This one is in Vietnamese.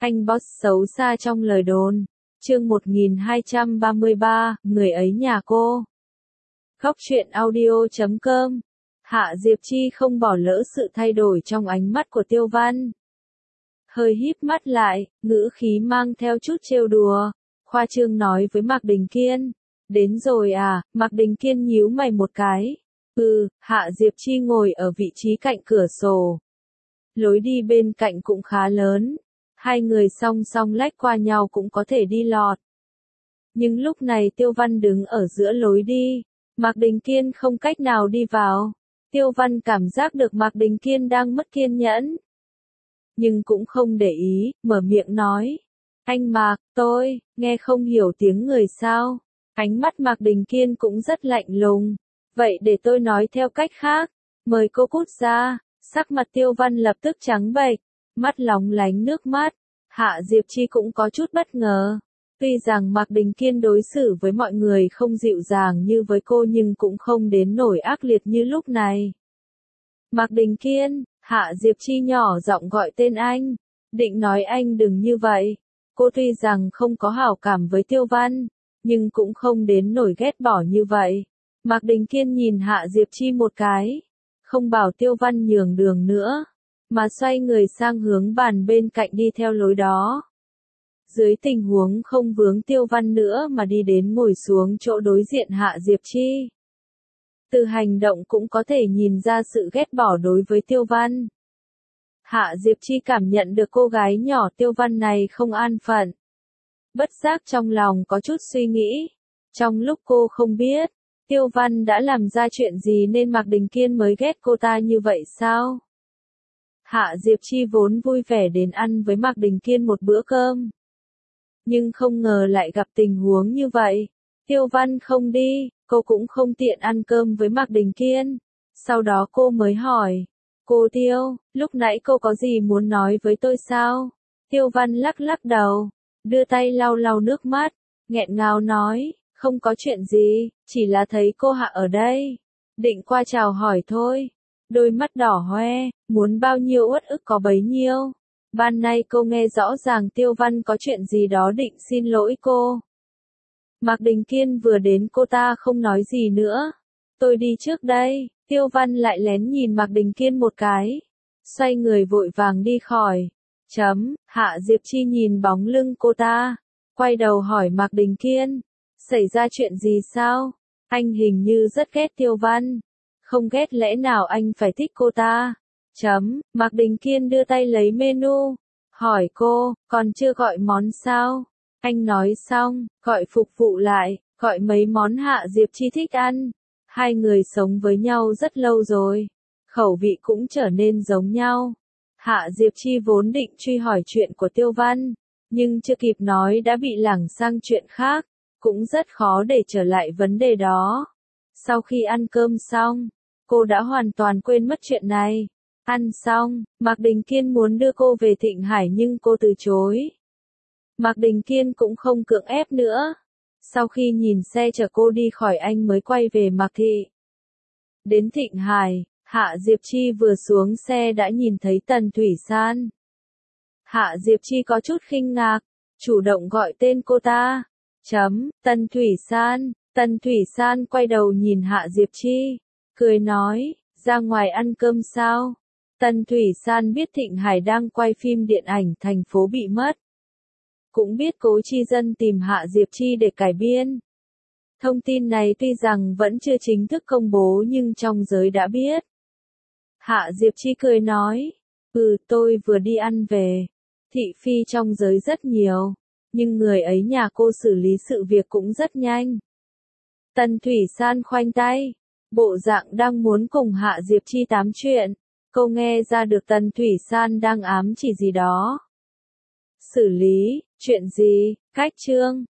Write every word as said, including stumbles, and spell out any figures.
Anh boss xấu xa trong lời đồn. Chương một nghìn hai trăm ba mươi ba, người ấy nhà cô. Góc truyện audio chấm com. Hạ Diệp Chi không bỏ lỡ sự thay đổi trong ánh mắt của Tiêu Văn. Hơi híp mắt lại, ngữ khí mang theo chút trêu đùa, khoa trương nói với Mạc Đình Kiên. Đến rồi à, Mạc Đình Kiên nhíu mày một cái. Ừ, Hạ Diệp Chi ngồi ở vị trí cạnh cửa sổ. Lối đi bên cạnh cũng khá lớn. Hai người song song lách qua nhau cũng có thể đi lọt. Nhưng lúc này Tiêu Văn đứng ở giữa lối đi. Mạc Đình Kiên không cách nào đi vào. Tiêu Văn cảm giác được Mạc Đình Kiên đang mất kiên nhẫn. Nhưng cũng không để ý, mở miệng nói. Anh Mạc, tôi, nghe không hiểu tiếng người sao. Ánh mắt Mạc Đình Kiên cũng rất lạnh lùng. Vậy để tôi nói theo cách khác. Mời cô cút ra. Sắc mặt Tiêu Văn lập tức trắng bệch, mắt lóng lánh nước mắt. Hạ Diệp Chi cũng có chút bất ngờ. Tuy rằng Mạc Đình Kiên đối xử với mọi người không dịu dàng như với cô nhưng cũng không đến nổi ác liệt như lúc này. Mạc Đình Kiên, Hạ Diệp Chi nhỏ giọng gọi tên anh. Định nói anh đừng như vậy. Cô tuy rằng không có hảo cảm với Tiêu Văn, nhưng cũng không đến nổi ghét bỏ như vậy. Mạc Đình Kiên nhìn Hạ Diệp Chi một cái. Không bảo Tiêu Văn nhường đường nữa, mà xoay người sang hướng bàn bên cạnh đi theo lối đó. Dưới tình huống không vướng Tiêu Văn nữa mà đi đến ngồi xuống chỗ đối diện Hạ Diệp Chi. Từ hành động cũng có thể nhìn ra sự ghét bỏ đối với Tiêu Văn. Hạ Diệp Chi cảm nhận được cô gái nhỏ Tiêu Văn này không an phận. Bất giác trong lòng có chút suy nghĩ. Trong lúc cô không biết Tiêu Văn đã làm ra chuyện gì nên Mạc Đình Kiên mới ghét cô ta như vậy sao? Hạ Diệp Chi vốn vui vẻ đến ăn với Mạc Đình Kiên một bữa cơm. Nhưng không ngờ lại gặp tình huống như vậy. Tiêu Văn không đi, cô cũng không tiện ăn cơm với Mạc Đình Kiên. Sau đó cô mới hỏi. Cô Tiêu, lúc nãy cô có gì muốn nói với tôi sao? Tiêu Văn lắc lắc đầu, đưa tay lau lau nước mắt, nghẹn ngào nói. Không có chuyện gì, chỉ là thấy cô Hạ ở đây. Định qua chào hỏi thôi. Đôi mắt đỏ hoe, muốn bao nhiêu uất ức có bấy nhiêu. Ban nay cô nghe rõ ràng Tiêu Văn có chuyện gì đó định xin lỗi cô. Mạc Đình Kiên vừa đến cô ta không nói gì nữa. Tôi đi trước đây. Tiêu Văn lại lén nhìn Mạc Đình Kiên một cái. Xoay người vội vàng đi khỏi. Chấm, Hạ Diệp Chi nhìn bóng lưng cô ta. Quay đầu hỏi Mạc Đình Kiên. Xảy ra chuyện gì sao? Anh hình như rất ghét Tiêu Văn. Không ghét lẽ nào anh phải thích cô ta? Chấm, Mạc Đình Kiên đưa tay lấy menu. Hỏi cô, còn chưa gọi món sao? Anh nói xong, gọi phục vụ lại, gọi mấy món Hạ Diệp Chi thích ăn. Hai người sống với nhau rất lâu rồi. Khẩu vị cũng trở nên giống nhau. Hạ Diệp Chi vốn định truy hỏi chuyện của Tiêu Văn, nhưng chưa kịp nói đã bị lảng sang chuyện khác. Cũng rất khó để trở lại vấn đề đó. Sau khi ăn cơm xong, cô đã hoàn toàn quên mất chuyện này. Ăn xong, Mạc Đình Kiên muốn đưa cô về Thịnh Hải nhưng cô từ chối. Mạc Đình Kiên cũng không cưỡng ép nữa. Sau khi nhìn xe chở cô đi khỏi anh mới quay về Mạc Thị. Đến Thịnh Hải, Hạ Diệp Chi vừa xuống xe đã nhìn thấy Tần Thủy San. Hạ Diệp Chi có chút khinh ngạc, chủ động gọi tên cô ta. Chấm, Tần Thủy San. Tần Thủy San quay đầu nhìn Hạ Diệp Chi, cười nói, ra ngoài ăn cơm sao? Tần Thủy San biết Thịnh Hải đang quay phim điện ảnh Thành phố bị mất. Cũng biết Cố Chi Dân tìm Hạ Diệp Chi để cải biên. Thông tin này tuy rằng vẫn chưa chính thức công bố nhưng trong giới đã biết. Hạ Diệp Chi cười nói, ừ tôi vừa đi ăn về. Thị phi trong giới rất nhiều. Nhưng người ấy nhà cô xử lý sự việc cũng rất nhanh. Tần Thủy San khoanh tay. Bộ dạng đang muốn cùng Hạ Diệp Chi tám chuyện. Cô nghe ra được Tần Thủy San đang ám chỉ gì đó. Xử lý, chuyện gì, cách chương.